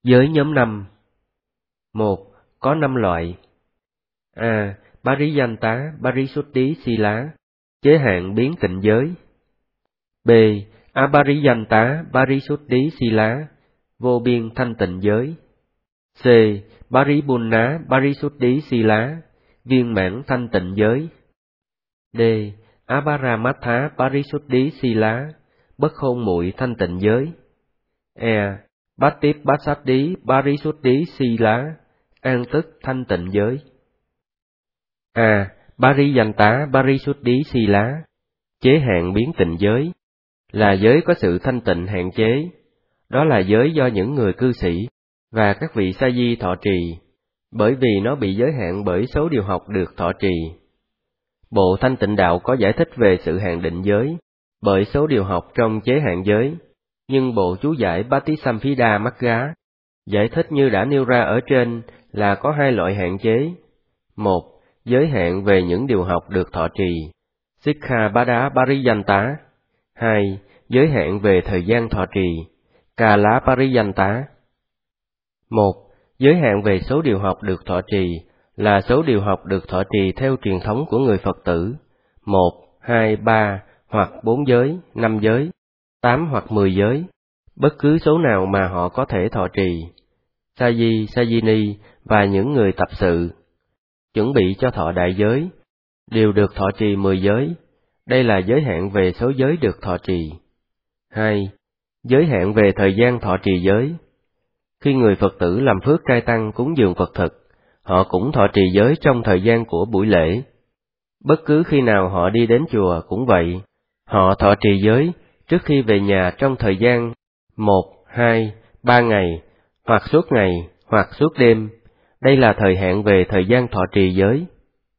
Giới nhóm 5. 1. Có 5 loại. A. Pariyanta Parisuddhi Sila, chế hạn biến tịnh giới. B. Apariyanta Parisuddhi Sila, vô biên thanh tịnh giới. C. Paribunna Parisuddhi Sila, viên mãn thanh tịnh giới. D. Aparamatha Parisuddhi Sila, bất khôn muội thanh tịnh giới. E. Patipassati Parisuddhi Sila, an tức thanh tịnh giới. A. Pariyanta Parisuddhi Sila, chế hạn biến tịnh giới, là giới có sự thanh tịnh hạn chế. Đó là giới do những người cư sĩ và các vị sa di thọ trì, bởi vì nó bị giới hạn bởi số điều học được thọ trì. Bộ Thanh Tịnh Đạo có giải thích về sự hạn định giới bởi số điều học trong chế hạn giới, nhưng bộ chú giải Patisamphida Magga giải thích như đã nêu ra ở trên là có 2 loại hạn chế. 1. Giới hạn về những điều học được thọ trì, Sikkhapada Pariyanta. 2. Giới hạn về thời gian thọ trì, Kala Pariyanta. 1. Giới hạn về số điều học được thọ trì là số điều học được thọ trì theo truyền thống của người Phật tử, 1, 2, 3 hoặc 4 giới, 5 giới, 8 hoặc 10 giới, bất cứ số nào mà họ có thể thọ trì. Sa di, sa di ni và những người tập sự chuẩn bị cho thọ đại giới đều được thọ trì 10 giới. Đây là giới hạn về số giới được thọ trì. 2. Giới hạn về thời gian thọ trì giới. Khi người Phật tử làm phước trai tăng cúng dường Phật thực, họ cũng thọ trì giới trong thời gian của buổi lễ. Bất cứ khi nào họ đi đến chùa cũng vậy, họ thọ trì giới trước khi về nhà trong thời gian 1, 2, 3 ngày, hoặc suốt ngày, hoặc suốt đêm. Đây là thời hạn về thời gian thọ trì giới.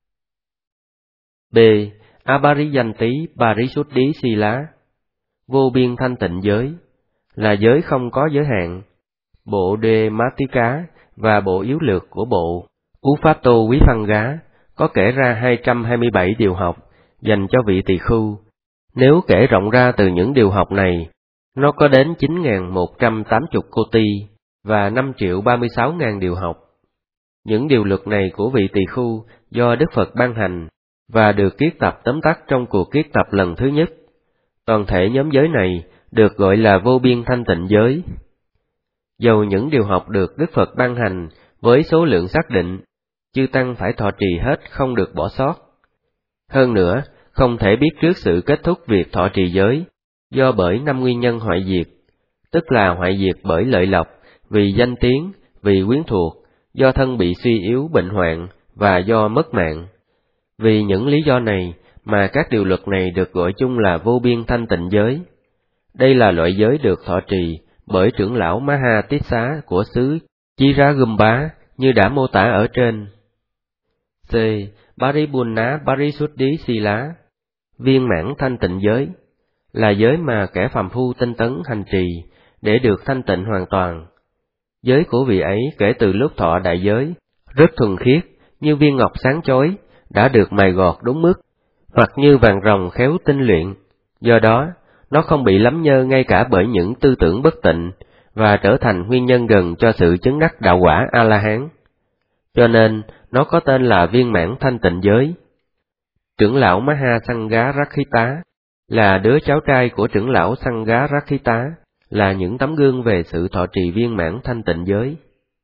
B. Apariyanti Parisuddhi Sila, vô biên thanh tịnh giới, là giới không có giới hạn. Bộ De Matika và bộ yếu lược của bộ Uphato Vipanga có kể ra 227 điều học dành cho vị tỳ khưu. Nếu kể rộng ra từ những điều học này, nó có đến 9.180 koti và 5.036.000 điều học. Những điều luật này của vị tỳ khưu do Đức Phật ban hành và được kiết tập tóm tắt trong cuộc kiết tập lần thứ nhất. Toàn thể nhóm giới này được gọi là vô biên thanh tịnh giới. Dầu những điều học được Đức Phật ban hành với số lượng xác định, chư tăng phải thọ trì hết, không được bỏ sót. Hơn nữa, không thể biết trước sự kết thúc việc thọ trì giới, do bởi 5 nguyên nhân hoại diệt, tức là hoại diệt bởi lợi lộc, vì danh tiếng, vì quyến thuộc, do thân bị suy yếu bệnh hoạn và do mất mạng. Vì những lý do này mà các điều luật này được gọi chung là vô biên thanh tịnh giới. Đây là loại giới được thọ trì bởi trưởng lão Maha Tissa của xứ Chiragumba như đã mô tả ở trên. C. Paribunna Parisuddhi Sila, viên mãn thanh tịnh giới, là giới mà kẻ phàm phu tinh tấn hành trì để được thanh tịnh hoàn toàn. Giới của vị ấy kể từ lúc thọ đại giới rất thuần khiết, như viên ngọc sáng chói đã được mài gọt đúng mức, hoặc như vàng ròng khéo tinh luyện. Do đó, nó không bị lắm nhơ ngay cả bởi những tư tưởng bất tịnh và trở thành nguyên nhân gần cho sự chứng đắc đạo quả A-la-hán. Cho nên, nó có tên là viên mãn thanh tịnh giới. Trưởng lão Maha Sangha Rakkhita là đứa cháu trai của trưởng lão Sangha Rakkhita, là những tấm gương về sự thọ trì viên mãn thanh tịnh giới.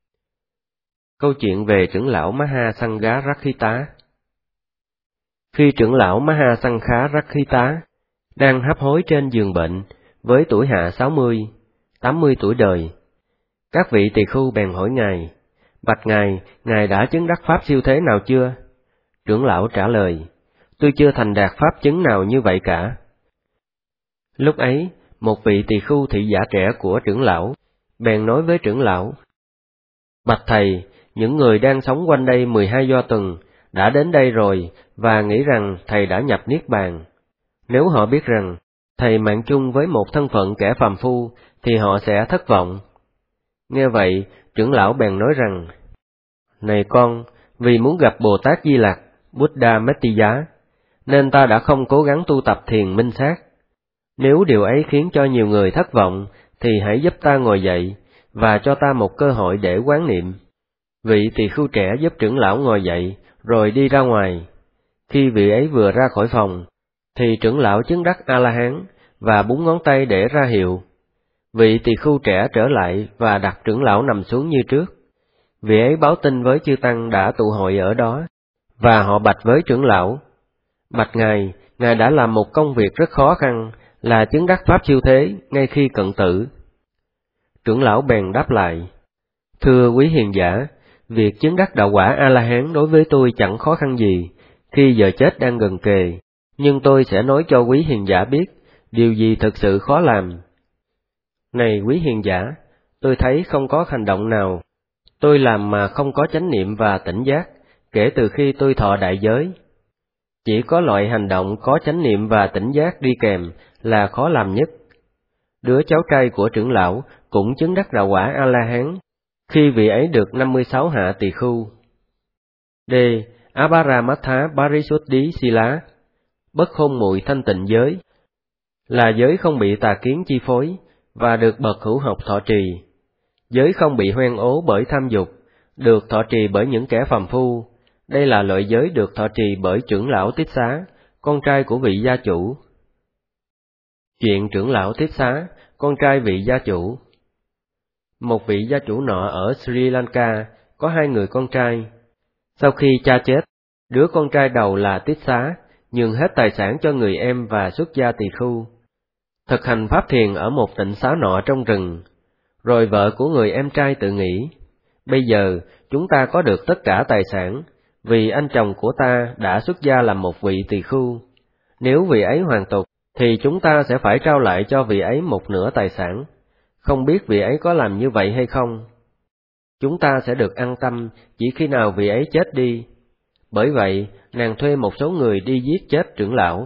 Câu chuyện về trưởng lão Maha Sangha Rakkhita. Khi trưởng lão Maha Sangha Rakkhita đang hấp hối trên giường bệnh với tuổi hạ 60, 80 tuổi đời, các vị tỳ khưu bèn hỏi Ngài: bạch Ngài đã chứng đắc pháp siêu thế nào chưa? Trưởng lão trả lời: tôi chưa thành đạt pháp chứng nào như vậy cả. Lúc ấy, một vị tỳ khưu thị giả trẻ của trưởng lão bèn nói với trưởng lão: bạch thầy, những người đang sống quanh đây 12 do tuần đã đến đây rồi và nghĩ rằng thầy đã nhập niết bàn. Nếu họ biết rằng thầy mạng chung với một thân phận kẻ phàm phu thì họ sẽ thất vọng. Nghe vậy, trưởng lão bèn nói rằng: này con, vì muốn gặp Bồ Tát Di Lặc, Buddha Metteyya, nên ta đã không cố gắng tu tập thiền minh sát. Nếu điều ấy khiến cho nhiều người thất vọng, thì hãy giúp ta ngồi dậy, và cho ta một cơ hội để quán niệm. Vị tỳ khưu trẻ giúp trưởng lão ngồi dậy, rồi đi ra ngoài. Khi vị ấy vừa ra khỏi phòng, thì trưởng lão chứng đắc A-la-hán, và búng ngón tay để ra hiệu. Vị tỳ khưu trẻ trở lại và đặt trưởng lão nằm xuống như trước. Vị ấy báo tin với chư tăng đã tụ hội ở đó, và họ bạch với trưởng lão: Bạch Ngài đã làm một công việc rất khó khăn, là chứng đắc pháp siêu thế ngay khi cận tử. Trưởng lão bèn đáp lại: Thưa quý hiền giả, việc chứng đắc đạo quả A-la-hán đối với tôi chẳng khó khăn gì, khi giờ chết đang gần kề, nhưng tôi sẽ nói cho quý hiền giả biết, điều gì thực sự khó làm. Này quý hiền giả, tôi thấy không có hành động nào tôi làm mà không có chánh niệm và tỉnh giác, kể từ khi tôi thọ đại giới. Chỉ có loại hành động có chánh niệm và tỉnh giác đi kèm là khó làm nhất. Đứa cháu trai của trưởng lão cũng chứng đắc đạo quả A-la-hán, khi vị ấy được 56 hạ tỳ khưu. D. Abharamatha Parisuddhi Sila, bất khôn muội thanh tịnh giới, là giới không bị tà kiến chi phối, và được bậc hữu học thọ trì. Giới không bị hoen ố bởi tham dục, được thọ trì bởi những kẻ phàm phu. Đây là loại giới được thọ trì bởi trưởng lão Tích Xá, con trai của vị gia chủ. Chuyện trưởng lão Tích Xá, con trai vị gia chủ. Một vị gia chủ nọ ở Sri Lanka có 2 người con trai. Sau khi cha chết, đứa con trai đầu là Tích Xá nhường hết tài sản cho người em và xuất gia tỳ khưu, thực hành pháp thiền ở một tịnh xá nọ trong rừng. Rồi vợ của người em trai tự nghĩ: bây giờ chúng ta có được tất cả tài sản, vì anh chồng của ta đã xuất gia làm một vị tỳ khưu. Nếu vị ấy hoàn tục, thì chúng ta sẽ phải trao lại cho vị ấy một nửa tài sản. Không biết vị ấy có làm như vậy hay không? Chúng ta sẽ được an tâm chỉ khi nào vị ấy chết đi. Bởi vậy, nàng thuê một số người đi giết chết trưởng lão.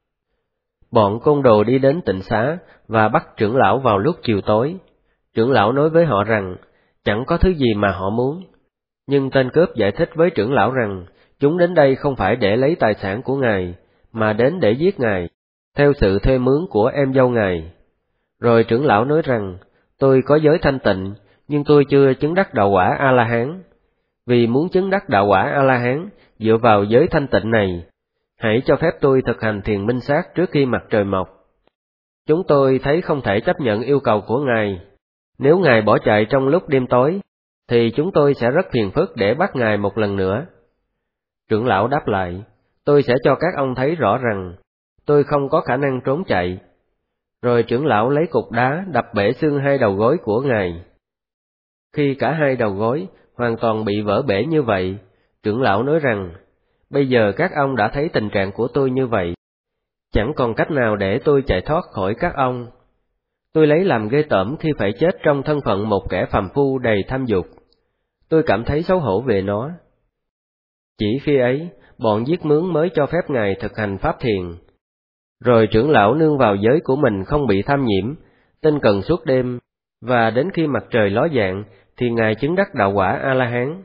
Bọn côn đồ đi đến tịnh xá và bắt trưởng lão vào lúc chiều tối. Trưởng lão nói với họ rằng chẳng có thứ gì mà họ muốn. Nhưng tên cướp giải thích với trưởng lão rằng chúng đến đây không phải để lấy tài sản của ngài, mà đến để giết ngài, theo sự thuê mướn của em dâu ngài. Rồi trưởng lão nói rằng, tôi có giới thanh tịnh, nhưng tôi chưa chứng đắc đạo quả A-la-hán. Vì muốn chứng đắc đạo quả A-la-hán dựa vào giới thanh tịnh này, hãy cho phép tôi thực hành thiền minh sát trước khi mặt trời mọc. Chúng tôi thấy không thể chấp nhận yêu cầu của ngài. Nếu ngài bỏ chạy trong lúc đêm tối, thì chúng tôi sẽ rất phiền phức để bắt ngài một lần nữa. Trưởng lão đáp lại, tôi sẽ cho các ông thấy rõ rằng tôi không có khả năng trốn chạy. Rồi trưởng lão lấy cục đá đập bể xương 2 đầu gối của ngài. Khi cả 2 đầu gối hoàn toàn bị vỡ bể như vậy, trưởng lão nói rằng, bây giờ các ông đã thấy tình trạng của tôi như vậy, chẳng còn cách nào để tôi chạy thoát khỏi các ông. Tôi lấy làm ghê tởm khi phải chết trong thân phận một kẻ phàm phu đầy tham dục. Tôi cảm thấy xấu hổ về nó. Chỉ khi ấy, bọn giết mướn mới cho phép ngài thực hành pháp thiền. Rồi trưởng lão nương vào giới của mình không bị tham nhiễm, tinh cần suốt đêm, và đến khi mặt trời ló dạng thì ngài chứng đắc đạo quả A-la-hán.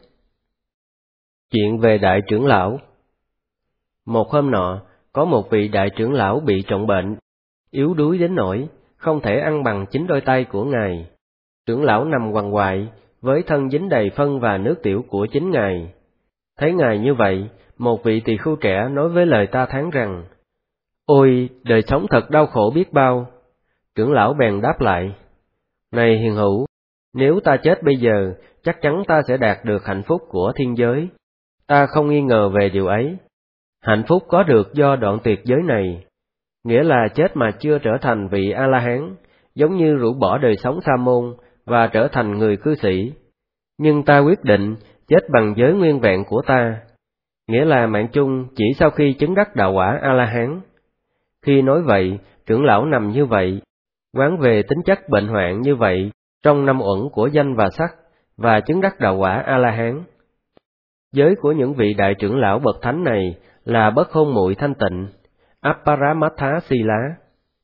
Chuyện về đại trưởng lão. Một hôm nọ, có một vị đại trưởng lão bị trọng bệnh, yếu đuối đến nỗi không thể ăn bằng chính đôi tay của ngài. Trưởng lão nằm quằn quại, với thân dính đầy phân và nước tiểu của chính ngài. Thấy ngài như vậy, một vị tỳ khưu trẻ nói với lời ta thán rằng, ôi, đời sống thật đau khổ biết bao. Trưởng lão bèn đáp lại, này hiền hữu, nếu ta chết bây giờ, chắc chắn ta sẽ đạt được hạnh phúc của thiên giới. Ta không nghi ngờ về điều ấy. Hạnh phúc có được do đoạn tuyệt giới này, nghĩa là chết mà chưa trở thành vị A-la-hán, giống như rũ bỏ đời sống sa môn và trở thành người cư sĩ. Nhưng ta quyết định chết bằng giới nguyên vẹn của ta, nghĩa là mạng chung chỉ sau khi chứng đắc đạo quả A-la-hán. Khi nói vậy, trưởng lão nằm như vậy, quán về tính chất bệnh hoạn như vậy trong 5 uẩn của danh và sắc, và chứng đắc đạo quả A-la-hán. Giới của những vị đại trưởng lão bậc thánh này là bất khôn muội thanh tịnh, Apparamatha Sila.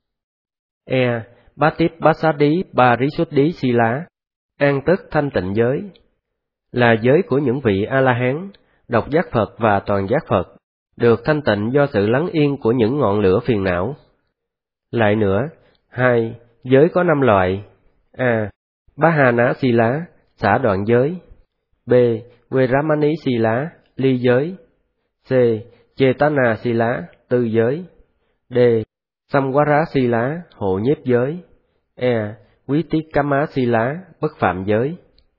Bhattipassadi Parisuddhi Sila, an tức thanh tịnh giới, là giới của những vị A-la-hán, độc giác Phật và toàn giác Phật, được thanh tịnh do sự lắng yên của những ngọn lửa phiền não. Lại nữa, 2. Giới có 5 loại. A. Bahana Sila, xả đoạn giới. B. Veramani Sila, ly giới. C. Chetana Sila, tư giới. D. Samvara Sila, hộ nhiếp giới. E. Vitikama Sila, bất phạm giới.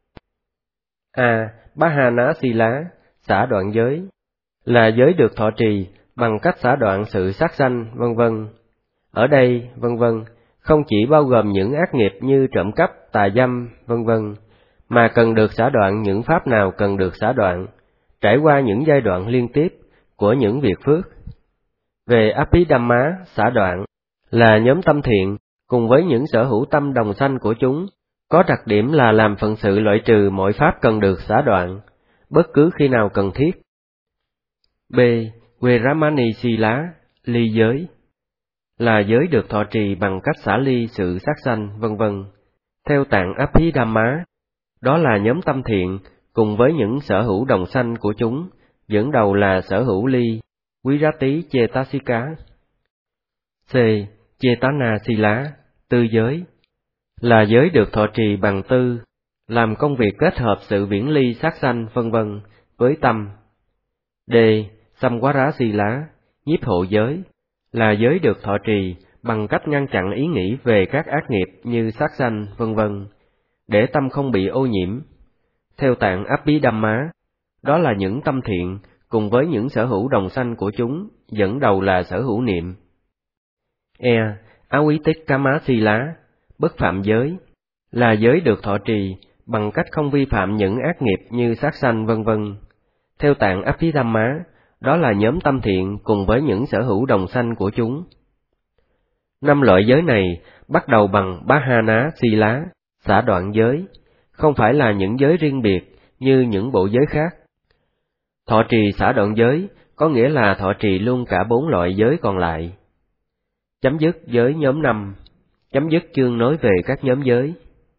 A. Bahana Sila, xả đoạn giới, là giới được thọ trì bằng cách xả đoạn sự sát sanh, vân vân. Ở đây, vân vân, không chỉ bao gồm những ác nghiệp như trộm cắp, tà dâm, vân vân, mà cần được xả đoạn những pháp nào cần được xả đoạn, trải qua những giai đoạn liên tiếp của những việc phước. Về Abhidhamma, xả đoạn, là nhóm tâm thiện cùng với những sở hữu tâm đồng sanh của chúng, có đặc điểm là làm phận sự loại trừ mọi pháp cần được xả đoạn, bất cứ khi nào cần thiết. B. Veramani Sila, ly giới, là giới được thọ trì bằng cách xả ly sự sát sanh, vân vân. Theo tạng Abhidhamma, đó là nhóm tâm thiện cùng với những sở hữu đồng sanh của chúng, dẫn đầu là sở hữu ly, Virati Cetasika. C. Chetana Sila, tư giới, là giới được thọ trì bằng tư, làm công việc kết hợp sự viễn ly sát sanh, vân vân, với tâm. D. Samvara Sila, nhiếp hộ giới, là giới được thọ trì bằng cách ngăn chặn ý nghĩ về các ác nghiệp như sát sanh, vân vân, để tâm không bị ô nhiễm. Theo tạng Abhidhamma, đó là những tâm thiện cùng với những sở hữu đồng sanh của chúng, dẫn đầu là sở hữu niệm. E. Avitikama Sila, bất phạm giới, là giới được thọ trì bằng cách không vi phạm những ác nghiệp như sát sanh, vân vân. Theo tạng Abhidhamma, đó là nhóm tâm thiện cùng với những sở hữu đồng sanh của chúng. 5 loại giới này bắt đầu bằng Bahana Sila, xả đoạn giới, không phải là những giới riêng biệt như những bộ giới khác. Thọ trì xả đoạn giới có nghĩa là thọ trì luôn cả 4 loại giới còn lại. Chấm dứt giới nhóm 5. Chấm dứt chương nói về các nhóm giới.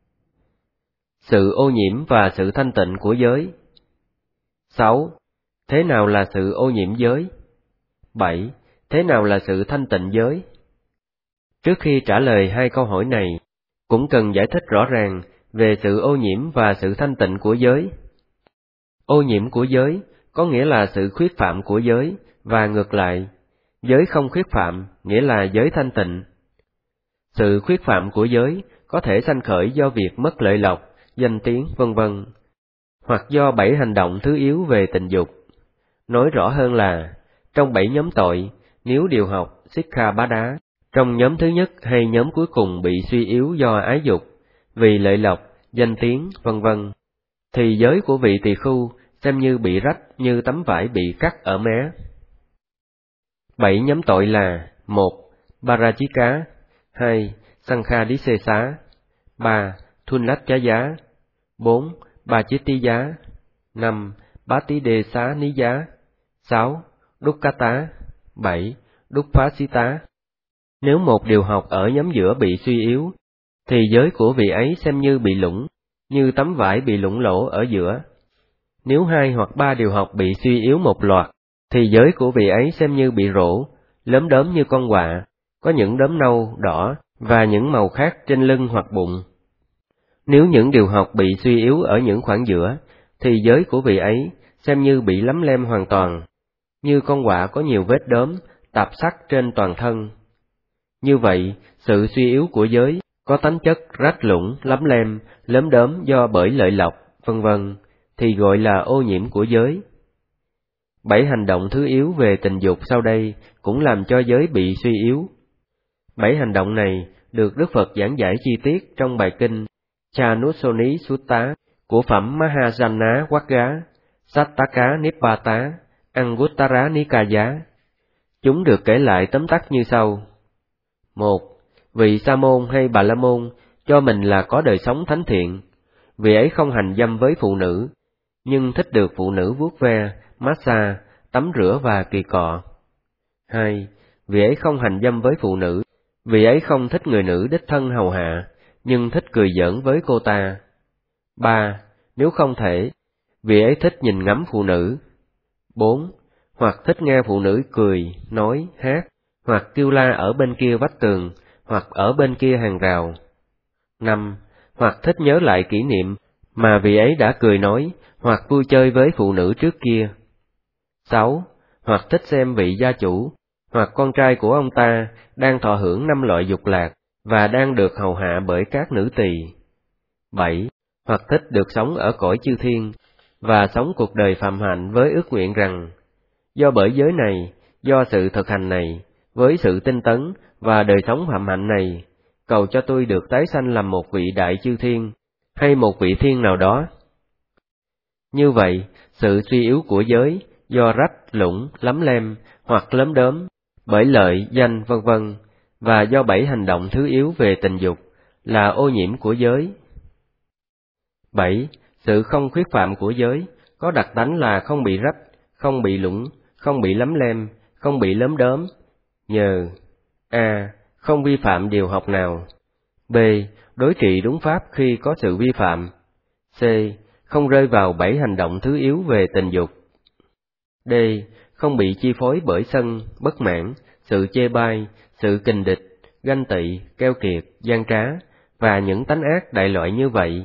Sự ô nhiễm và sự thanh tịnh của giới. 6. Thế nào là sự ô nhiễm giới? 7. Thế nào là sự thanh tịnh giới? Trước khi trả lời 2 câu hỏi này, cũng cần giải thích rõ ràng về sự ô nhiễm và sự thanh tịnh của giới. Ô nhiễm của giới có nghĩa là sự khuyết phạm của giới, và ngược lại, giới không khuyết phạm nghĩa là giới thanh tịnh. Sự khuyết phạm của giới có thể sanh khởi do việc mất lợi lộc, danh tiếng, vân vân, hoặc do 7 hành động thứ yếu về tình dục. Nói rõ hơn là, trong 7 nhóm tội, nếu điều học Sikkhapada, trong nhóm thứ nhất hay nhóm cuối cùng bị suy yếu do ái dục, vì lợi lộc, danh tiếng, vân vân, thì giới của vị tỳ khưu xem như bị rách như tấm vải bị cắt ở mé. 7 nhóm tội là: 1. Parajika, 2. Sankhadisesa, 3. Thunnachaya, 4. Bachittiya, 5. Patidesaniya, 6. Dukkata, 7. Duppasita. Nếu một điều học ở nhóm giữa bị suy yếu, thì giới của vị ấy xem như bị lủng, như tấm vải bị lủng lỗ ở giữa. Nếu 2 hoặc 3 điều học bị suy yếu một loạt, thì giới của vị ấy xem như bị rỗ, lốm đốm như con quạ, có những đốm nâu, đỏ và những màu khác trên lưng hoặc bụng. Nếu những điều học bị suy yếu ở những khoảng giữa, thì giới của vị ấy xem như bị lấm lem hoàn toàn, như con quạ có nhiều vết đốm, tạp sắc trên toàn thân. Như vậy, sự suy yếu của giới có tánh chất rách lủng, lấm lem, lốm đốm do bởi lợi lộc, vân vân, thì gọi là ô nhiễm của giới. 7 hành động thứ yếu về tình dục sau đây cũng làm cho giới bị suy yếu. 7 hành động này được Đức Phật giảng giải chi tiết trong bài kinh Chanusoni Sutta của phẩm Mahajana Vagga, Sattaka Nibbata, Anguttara Nikaya. Chúng được kể lại tóm tắt như sau. 1. Vị Sa môn hay Bà La môn cho mình là có đời sống thánh thiện. Vị ấy không hành dâm với phụ nữ, nhưng thích được phụ nữ vuốt ve, massage, tắm rửa và kỳ cọ. 2. Vị ấy không hành dâm với phụ nữ, vị ấy không thích người nữ đích thân hầu hạ, nhưng thích cười giỡn với cô ta. 3. Nếu không thể, vị ấy thích nhìn ngắm phụ nữ. 4. Hoặc thích nghe phụ nữ cười, nói, hát, hoặc kêu la ở bên kia vách tường, hoặc ở bên kia hàng rào. 5. hoặc thích nhớ lại kỷ niệm mà vị ấy đã cười nói, hoặc vui chơi với phụ nữ trước kia. 6. Hoặc thích xem vị gia chủ, hoặc con trai của ông ta đang thọ hưởng 5 loại dục lạc, và đang được hầu hạ bởi các nữ tỳ. 7. Hoặc thích được sống ở cõi chư thiên, và sống cuộc đời phạm hạnh với ước nguyện rằng, do bởi giới này, do sự thực hành này, với sự tinh tấn và đời sống phạm hạnh này, cầu cho tôi được tái sanh làm một vị đại chư thiên, hay một vị thiên nào đó. Như vậy, sự suy yếu của giới, do rách, lũng, lắm lem, hoặc lấm đốm, bởi lợi, danh, vân vân, và do 7 hành động thứ yếu về tình dục, là ô nhiễm của giới. 7. Sự không khuyết phạm của giới, có đặc tánh là không bị rách, không bị lũng, không bị lấm lem, không bị lấm đốm, nhờ a. Không vi phạm điều học nào. B. Đối trị đúng pháp khi có sự vi phạm. C. Không rơi vào 7 hành động thứ yếu về tình dục. D. Không bị chi phối bởi sân, bất mãn, sự chê bai, sự kình địch, ganh tị, keo kiệt, gian trá, và những tánh ác đại loại như vậy.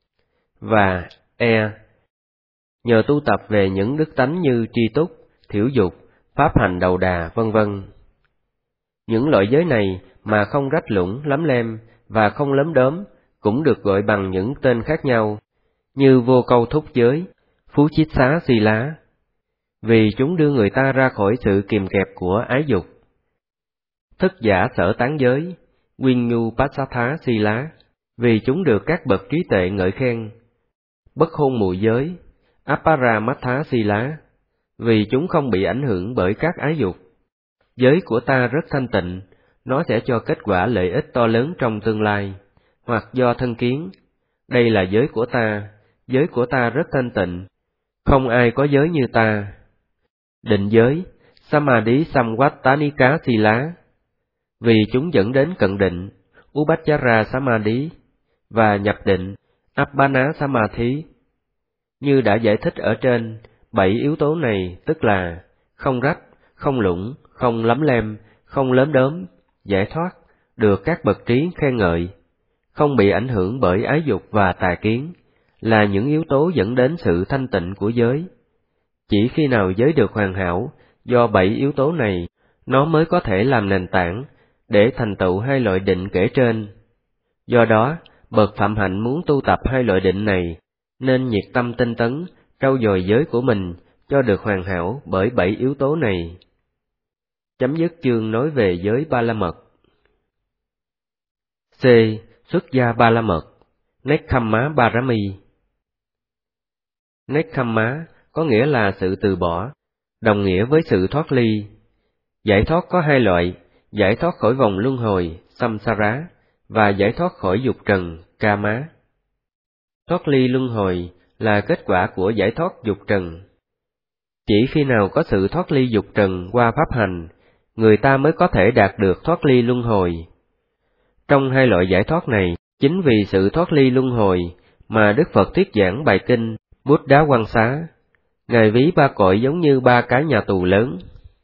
Và E. Nhờ tu tập về những đức tánh như tri túc, thiểu dục, pháp hành đầu đà, vân vân. Những loại giới này mà không rách lũng, lắm lem và không lấm đốm cũng được gọi bằng những tên khác nhau, như vô câu thúc giới, phú chiết xá si lá, vì chúng đưa người ta ra khỏi sự kìm kẹp của ái dục. Thức giả sở tán giới, nguyên nhu passatha si lá, vì chúng được các bậc trí tuệ ngợi khen. Bất hôn mùi giới, apparamatha si lá, vì chúng không bị ảnh hưởng bởi các ái dục. Giới của ta rất thanh tịnh, nó sẽ cho kết quả lợi ích to lớn trong tương lai, hoặc do thân kiến. Đây là giới của ta rất thanh tịnh, không ai có giới như ta. Định giới, samadhi samvattanika sila, vì chúng dẫn đến cận định, upachara samadhi, và nhập định, appana samadhi. Như đã giải thích ở trên, 7 yếu tố này tức là không rách, không lũng, không lấm lem, không lớm đốm, giải thoát, được các bậc trí khen ngợi, không bị ảnh hưởng bởi ái dục và tà kiến, là những yếu tố dẫn đến sự thanh tịnh của giới. Chỉ khi nào giới được hoàn hảo, do 7 yếu tố này, nó mới có thể làm nền tảng để thành tựu 2 loại định kể trên. Do đó, bậc phạm hạnh muốn tu tập 2 loại định này, nên nhiệt tâm tinh tấn, trau dồi giới của mình cho được hoàn hảo bởi 7 yếu tố này. Chấm dứt chương nói về giới Ba La Mật. C. Xuất gia Ba La Mật, Nekkhamma Barami. Nekkhamma có nghĩa là sự từ bỏ, đồng nghĩa với sự thoát ly. Giải thoát có 2 loại, giải thoát khỏi vòng luân hồi, samsara, và giải thoát khỏi dục trần, kama. Thoát ly luân hồi là kết quả của giải thoát dục trần. Chỉ khi nào có sự thoát ly dục trần qua pháp hành, người ta mới có thể đạt được thoát ly luân hồi. Trong 2 loại giải thoát này, chính vì sự thoát ly luân hồi mà Đức Phật thuyết giảng bài kinh Buddha Quang Xá. Ngài ví 3 cõi giống như 3 cái nhà tù lớn.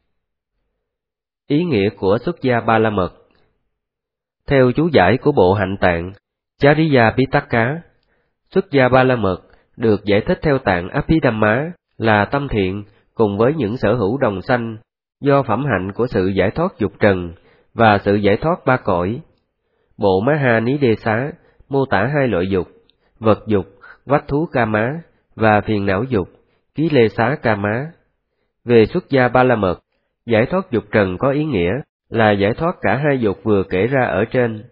Ý nghĩa của xuất gia Ba La Mật. Theo chú giải của bộ Hạnh Tạng Chariya Pitaka, xuất gia Ba La Mật được giải thích theo tạng Abhidhamma là tâm thiện cùng với những sở hữu đồng sanh do phẩm hạnh của sự giải thoát dục trần và sự giải thoát 3 cõi. Bộ Maha Nidesa mô tả 2 loại dục, vật dục, vách thú kama, và phiền não dục, ký lê xá kama. Về xuất gia Ba La Mật, giải thoát dục trần có ý nghĩa là giải thoát cả 2 dục vừa kể ra ở trên.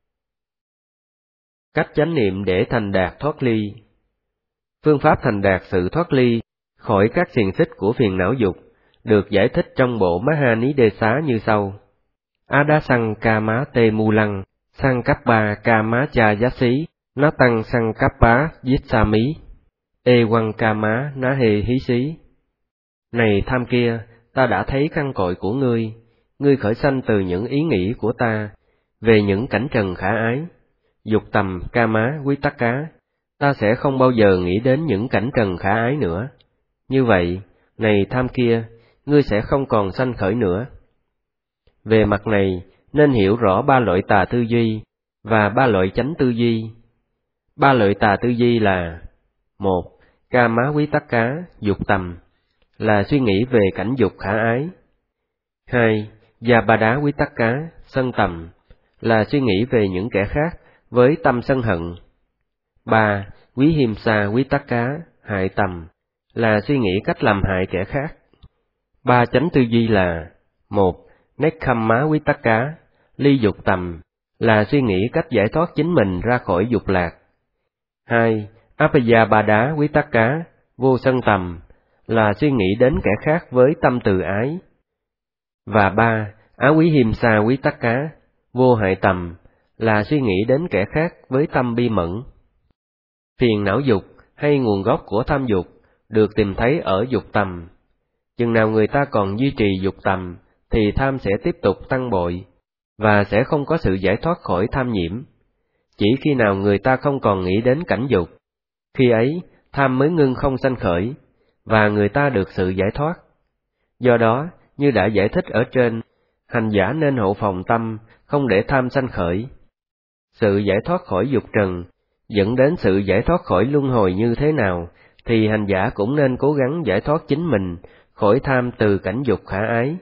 Cách chánh niệm để thành đạt thoát ly. Phương pháp thành đạt sự thoát ly khỏi các xiềng xích của phiền não dục được giải thích trong bộ Maha Nidesa như sau: Adasang kama te mulang, Sankappa kama cha yassi, nó tăng Sankappa yitsami, ewan kama ná hề hí xí. Này tham kia, ta đã thấy căn cội của ngươi khởi sanh từ những ý nghĩ của ta về những cảnh trần khả ái. Dục tầm kama quý tắc cá, ta sẽ không bao giờ nghĩ đến những cảnh trần khả ái nữa. Như vậy, này tham kia, ngươi sẽ không còn sanh khởi nữa. Về mặt này, nên hiểu rõ 3 loại tà tư duy và 3 loại chánh tư duy. Ba lợi tà tư duy là: 1. Kama Vitakka, dục tầm, là suy nghĩ về cảnh dục khả ái. 2. Vyapada Vitakka, sân tầm, là suy nghĩ về những kẻ khác với tâm sân hận. 3. Vihimsa Vitakka, hại tầm, là suy nghĩ cách làm hại kẻ khác. Ba chánh tư duy là: 1. Nekkhamma Vitakka, ly dục tầm, là suy nghĩ cách giải thoát chính mình ra khỏi dục lạc. 2. Appayapada Vitakka, vô sân tầm, là suy nghĩ đến kẻ khác với tâm từ ái. Và 3. Avihimsa Vitakka, vô hại tầm, là suy nghĩ đến kẻ khác với tâm bi mẫn. Phiền não dục hay nguồn gốc của tham dục được tìm thấy ở dục tầm. Chừng nào người ta còn duy trì dục tầm thì tham sẽ tiếp tục tăng bội, và sẽ không có sự giải thoát khỏi tham nhiễm. Chỉ khi nào người ta không còn nghĩ đến cảnh dục, khi ấy tham mới ngưng không sanh khởi, và người ta được sự giải thoát. Do đó, như đã giải thích ở trên, hành giả nên hộ phòng tâm, không để tham sanh khởi. Sự giải thoát khỏi dục trần dẫn đến sự giải thoát khỏi luân hồi như thế nào, thì hành giả cũng nên cố gắng giải thoát chính mình khỏi tham từ cảnh dục khả ái.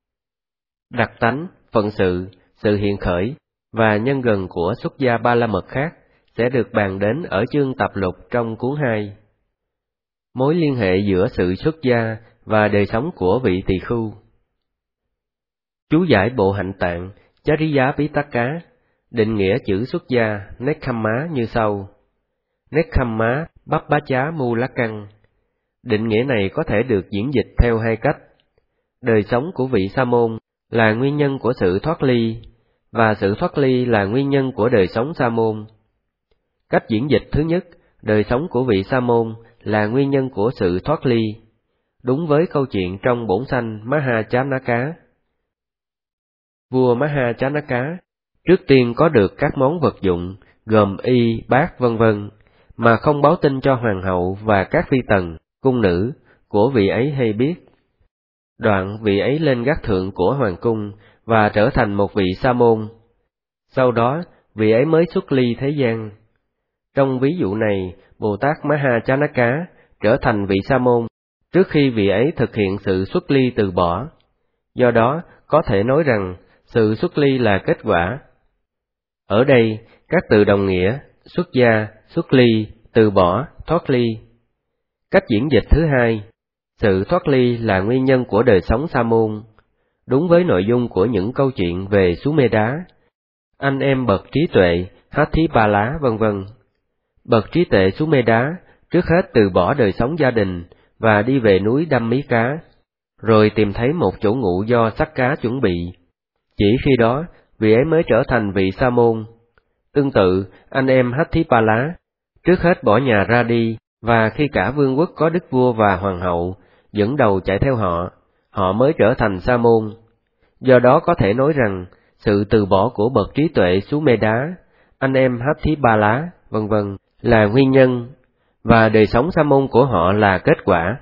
Đặc tánh, phận sự hiện khởi và nhân gần của xuất gia ba la mật khác sẽ được bàn đến ở chương tập lục trong cuốn 2. Mối liên hệ giữa sự xuất gia và đời sống của vị tỳ khưu. Chú giải Bộ Hạnh Tạng Chariya Pitaka định nghĩa chữ xuất gia Nekkhamma như sau: Nekkhamma Babbacha Mulakang. Định nghĩa này có thể được diễn dịch theo hai cách. Đời sống của vị sa môn là nguyên nhân của sự thoát ly, và sự thoát ly là nguyên nhân của đời sống sa môn. Cách diễn dịch thứ nhất, đời sống của vị sa môn là nguyên nhân của sự thoát ly, đúng với câu chuyện trong bổn sanh Mahachanaka. Vua Mahachanaka trước tiên có được các món vật dụng gồm y, bát vân vân, mà không báo tin cho hoàng hậu và các phi tần, cung nữ của vị ấy hay biết. Đoạn vị ấy lên gác thượng của hoàng cung và trở thành một vị sa môn. Sau đó, vị ấy mới xuất ly thế gian. Trong ví dụ này, Bồ Tát Mahachanaka trở thành vị sa môn trước khi vị ấy thực hiện sự xuất ly từ bỏ. Do đó, có thể nói rằng sự xuất ly là kết quả. Ở đây, các từ đồng nghĩa, xuất gia, xuất ly, từ bỏ, thoát ly. Cách diễn dịch thứ hai, sự thoát ly là nguyên nhân của đời sống sa môn, đúng với nội dung của những câu chuyện về Sumedha, anh em bậc trí tuệ, Hathipala vân vân. Bậc trí tuệ Sumedha trước hết từ bỏ đời sống gia đình và đi về núi Dhammika, rồi tìm thấy một chỗ ngụ do Sakka chuẩn bị. Chỉ khi đó, vị ấy mới trở thành vị sa môn. Tương tự, anh em Hathipala trước hết bỏ nhà ra đi, và khi cả vương quốc có đức vua và hoàng hậu dẫn đầu chạy theo họ mới trở thành sa môn. Do đó có thể nói rằng, sự từ bỏ của bậc trí tuệ Sumedha, anh em Hathipala, vân vân, là nguyên nhân, và đời sống sa môn của họ là kết quả.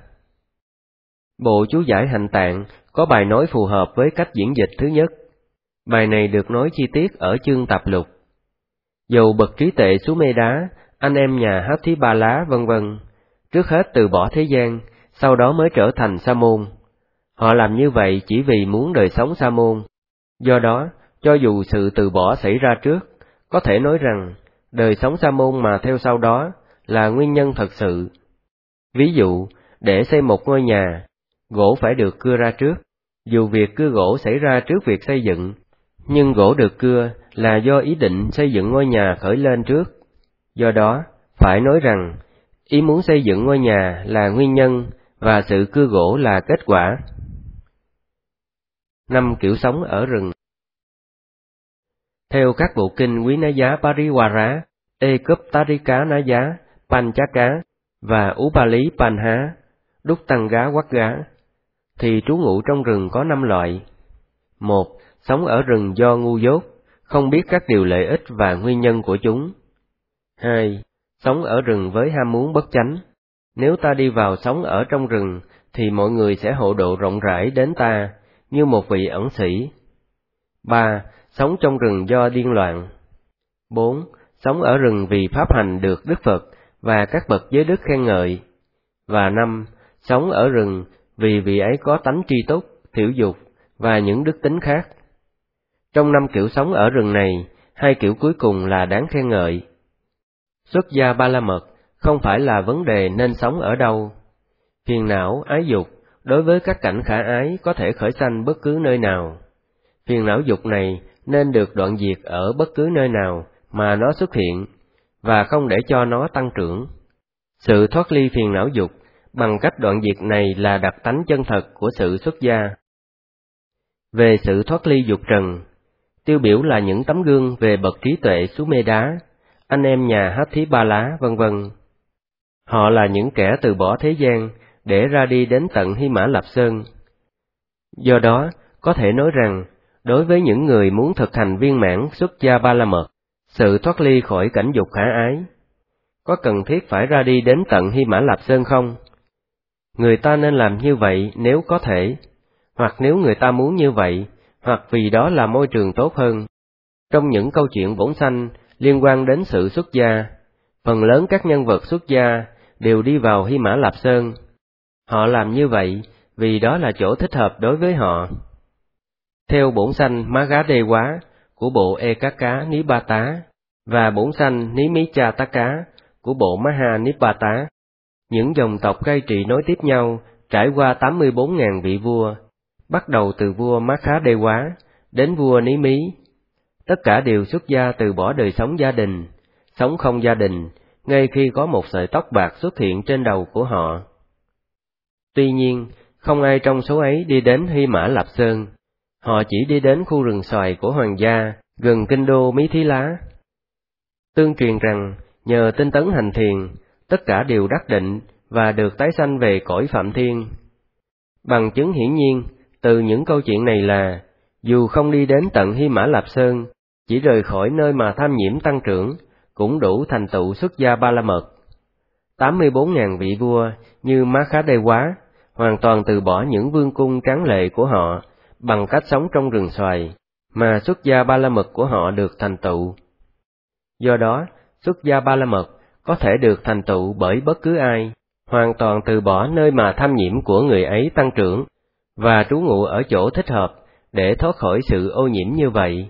Bộ chú giải Hạnh Tạng có bài nói phù hợp với cách diễn dịch thứ nhất. Bài này được nói chi tiết ở chương tập lục. Dầu bậc trí tuệ Sumedha, anh em nhà Hathipala vân vân, trước hết từ bỏ thế gian, sau đó mới trở thành sa môn. Họ làm như vậy chỉ vì muốn đời sống sa môn. Do đó, cho dù sự từ bỏ xảy ra trước, có thể nói rằng đời sống sa môn mà theo sau đó là nguyên nhân thật sự. Ví dụ, để xây một ngôi nhà, gỗ phải được cưa ra trước, dù việc cưa gỗ xảy ra trước việc xây dựng, nhưng gỗ được cưa là do ý định xây dựng ngôi nhà khởi lên trước. Do đó, phải nói rằng, ý muốn xây dựng ngôi nhà là nguyên nhân và sự cưa gỗ là kết quả. 5 kiểu sống ở rừng. Theo các bộ kinh Vinaya Pariwara, Ekuptarika Naya, Panchaka và Upali Panha, Duttanga Wagga, thì trú ngụ trong rừng có 5 loại. 1. Sống ở rừng do ngu dốt, không biết các điều lợi ích và nguyên nhân của chúng. 2. Sống ở rừng với ham muốn bất chánh. Nếu ta đi vào sống ở trong rừng, thì mọi người sẽ hộ độ rộng rãi đến ta, như một vị ẩn sĩ. 3. Sống trong rừng do điên loạn. 4. sống ở rừng vì pháp hành được Đức Phật và các bậc giới đức khen ngợi. Và 5. Sống ở rừng vì vị ấy có tánh tri túc, thiểu dục và những đức tính khác. Trong 5 kiểu sống ở rừng này, 2 kiểu cuối cùng là đáng khen ngợi. Xuất gia ba la mật không phải là vấn đề nên sống ở đâu. Phiền não, ái dục đối với các cảnh khả ái có thể khởi sanh bất cứ nơi nào. Phiền não dục này nên được đoạn diệt ở bất cứ nơi nào mà nó xuất hiện, và không để cho nó tăng trưởng. Sự thoát ly phiền não dục bằng cách đoạn diệt này là đặc tánh chân thật của sự xuất gia. Về sự thoát ly dục trần, tiêu biểu là những tấm gương về bậc trí tuệ Sumedá, anh em nhà Hathibala vân vân. Họ là những kẻ từ bỏ thế gian để ra đi đến tận Hy Mã Lạp Sơn. Do đó, có thể nói rằng, đối với những người muốn thực hành viên mãn xuất gia ba la mật, sự thoát ly khỏi cảnh dục khả ái, có cần thiết phải ra đi đến tận Hy Mã Lạp Sơn không? Người ta nên làm như vậy nếu có thể, hoặc nếu người ta muốn như vậy, hoặc vì đó là môi trường tốt hơn. Trong những câu chuyện bổn sanh liên quan đến sự xuất gia, phần lớn các nhân vật xuất gia đều đi vào Hy Mã Lạp Sơn. Họ làm như vậy vì đó là chỗ thích hợp đối với họ. Theo bổn sanh Magadevá của bộ Ekaka Nipata và bổn sanh Nimichataka của bộ Maha Nipata, những dòng tộc cai trị nối tiếp nhau trải qua 84.000 vị vua, bắt đầu từ vua Makhadewa đến vua Ní Mí. Tất cả đều xuất gia từ bỏ đời sống gia đình, sống không gia đình, ngay khi có một sợi tóc bạc xuất hiện trên đầu của họ. Tuy nhiên, không ai trong số ấy đi đến Hy Mã Lạp Sơn. Họ chỉ đi đến khu rừng xoài của hoàng gia, gần kinh đô Mí Thí Lá. Tương truyền rằng, nhờ tinh tấn hành thiền, tất cả đều đắc định và được tái sanh về cõi Phạm Thiên. Bằng chứng hiển nhiên, từ những câu chuyện này là, dù không đi đến tận Hy Mã Lạp Sơn, chỉ rời khỏi nơi mà tham nhiễm tăng trưởng, cũng đủ thành tựu xuất gia ba la mật. 84.000 vị vua như Makhadewa hoàn toàn từ bỏ những vương cung tráng lệ của họ bằng cách sống trong rừng xoài, mà xuất gia ba la mật của họ được thành tựu. Do đó, xuất gia ba la mật có thể được thành tựu bởi bất cứ ai, hoàn toàn từ bỏ nơi mà tham nhiễm của người ấy tăng trưởng, và trú ngụ ở chỗ thích hợp để thoát khỏi sự ô nhiễm như vậy.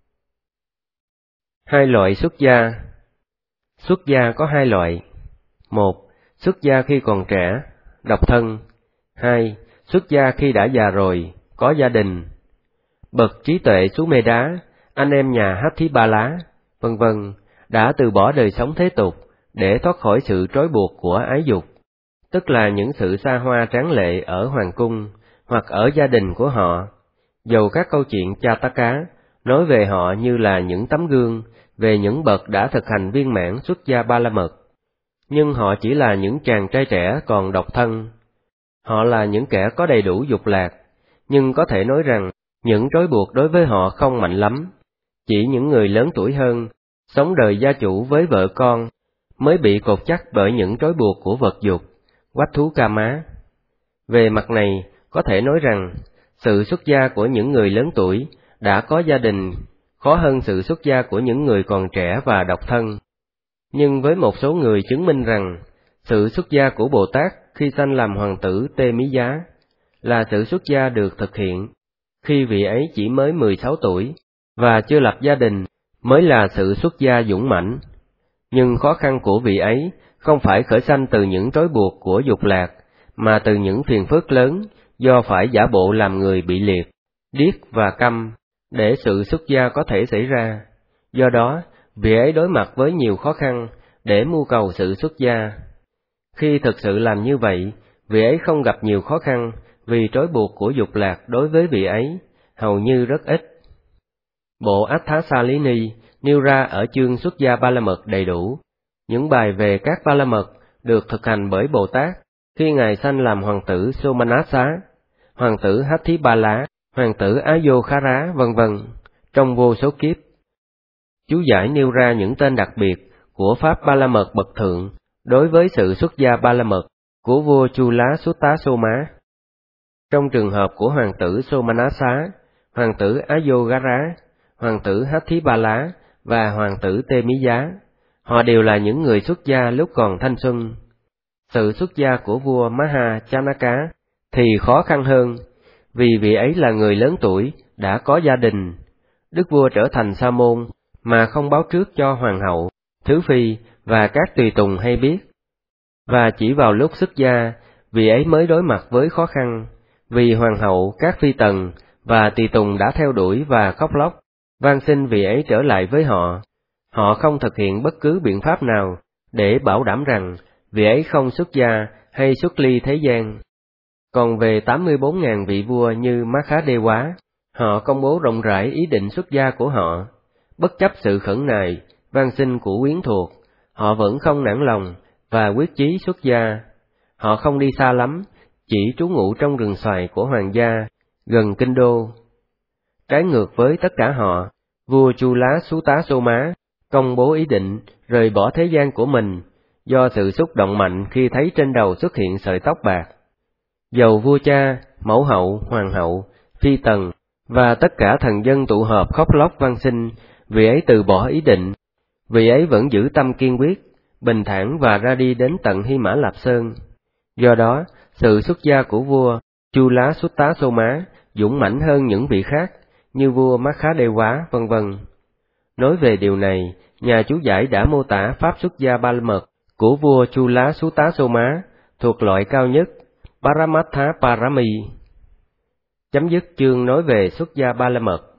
2 loại xuất gia. Xuất gia có 2 loại. 1. Xuất gia khi còn trẻ, độc thân. 2. Xuất gia khi đã già rồi, có gia đình. Bậc trí tuệ Sumedá, anh em nhà Hathibala, vân vân, đã từ bỏ đời sống thế tục để thoát khỏi sự trói buộc của ái dục, tức là những sự xa hoa tráng lệ ở hoàng cung hoặc ở gia đình của họ. Dầu các câu chuyện Jataka nói về họ như là những tấm gương về những bậc đã thực hành viên mãn xuất gia ba la mật, nhưng họ chỉ là những chàng trai trẻ còn độc thân. Họ là những kẻ có đầy đủ dục lạc, nhưng có thể nói rằng những trói buộc đối với họ không mạnh lắm. Chỉ những người lớn tuổi hơn, sống đời gia chủ với vợ con, mới bị cột chắc bởi những trói buộc của vật dục, quách thú ca má. Về mặt này, có thể nói rằng, sự xuất gia của những người lớn tuổi đã có gia đình khó hơn sự xuất gia của những người còn trẻ và độc thân. Nhưng với một số người chứng minh rằng, sự xuất gia của Bồ Tát khi sanh làm hoàng tử Tê Mí Giá là sự xuất gia được thực hiện khi vị ấy chỉ mới 16 tuổi và chưa lập gia đình, mới là sự xuất gia dũng mãnh. Nhưng khó khăn của vị ấy không phải khởi sanh từ những trói buộc của dục lạc, mà từ những phiền phức lớn do phải giả bộ làm người bị liệt, điếc và câm, để sự xuất gia có thể xảy ra. Do đó, vị ấy đối mặt với nhiều khó khăn để mưu cầu sự xuất gia. Khi thực sự làm như vậy, vị ấy không gặp nhiều khó khăn vì trói buộc của dục lạc đối với vị ấy, hầu như rất ít. Bộ Atthasalini nêu ra ở chương xuất gia ba la mật đầy đủ những bài về các ba la mật được thực hành bởi Bồ Tát khi Ngài sanh làm hoàng tử Somanassa, hoàng tử Hathibala, hoàng tử Ayokhara vân vân, trong vô số kiếp. Chú giải nêu ra những tên đặc biệt của pháp ba la mật bậc thượng đối với sự xuất gia ba la mật của vua Chula Sutta Soma. Trong trường hợp của hoàng tử Somanassa, hoàng tử Ayokhara, hoàng tử Hathibala và hoàng tử Tê Mí Giá. Họ đều là những người xuất gia lúc còn thanh xuân. Sự xuất gia của vua Maha Chanaka thì khó khăn hơn, vì vị ấy là người lớn tuổi, đã có gia đình. Đức vua trở thành sa môn mà không báo trước cho hoàng hậu, thứ phi và các tùy tùng hay biết. Và chỉ vào lúc xuất gia, vị ấy mới đối mặt với khó khăn, vì hoàng hậu, các phi tần và tùy tùng đã theo đuổi và khóc lóc, van xin vị ấy trở lại với họ. Họ không thực hiện bất cứ biện pháp nào để bảo đảm rằng vị ấy không xuất gia hay xuất ly thế gian. Còn về 84.000 vị vua như Makhadewa, họ công bố rộng rãi ý định xuất gia của họ. Bất chấp sự khẩn nài, van xin của quyến thuộc, họ vẫn không nản lòng và quyết chí xuất gia. Họ không đi xa lắm, chỉ trú ngụ trong rừng xoài của hoàng gia, gần kinh đô. Trái ngược với tất cả họ, vua Chula Sutta Soma công bố ý định rời bỏ thế gian của mình, do sự xúc động mạnh khi thấy trên đầu xuất hiện sợi tóc bạc. Dầu vua cha, mẫu hậu, hoàng hậu, phi tần và tất cả thần dân tụ họp khóc lóc van xin, vị ấy từ bỏ ý định. Vị ấy vẫn giữ tâm kiên quyết, bình thản và ra đi đến tận Hy Mã Lạp Sơn. Do đó, sự xuất gia của vua Chula Sutta Soma dũng mãnh hơn những vị khác, như vua Makhadewa vân vân. Nói về điều này, nhà chú giải đã mô tả pháp xuất gia ba la mật của vua Chula Sutta Soma thuộc loại cao nhất, Paramatha Parami. Chấm dứt chương nói về xuất gia ba la mật.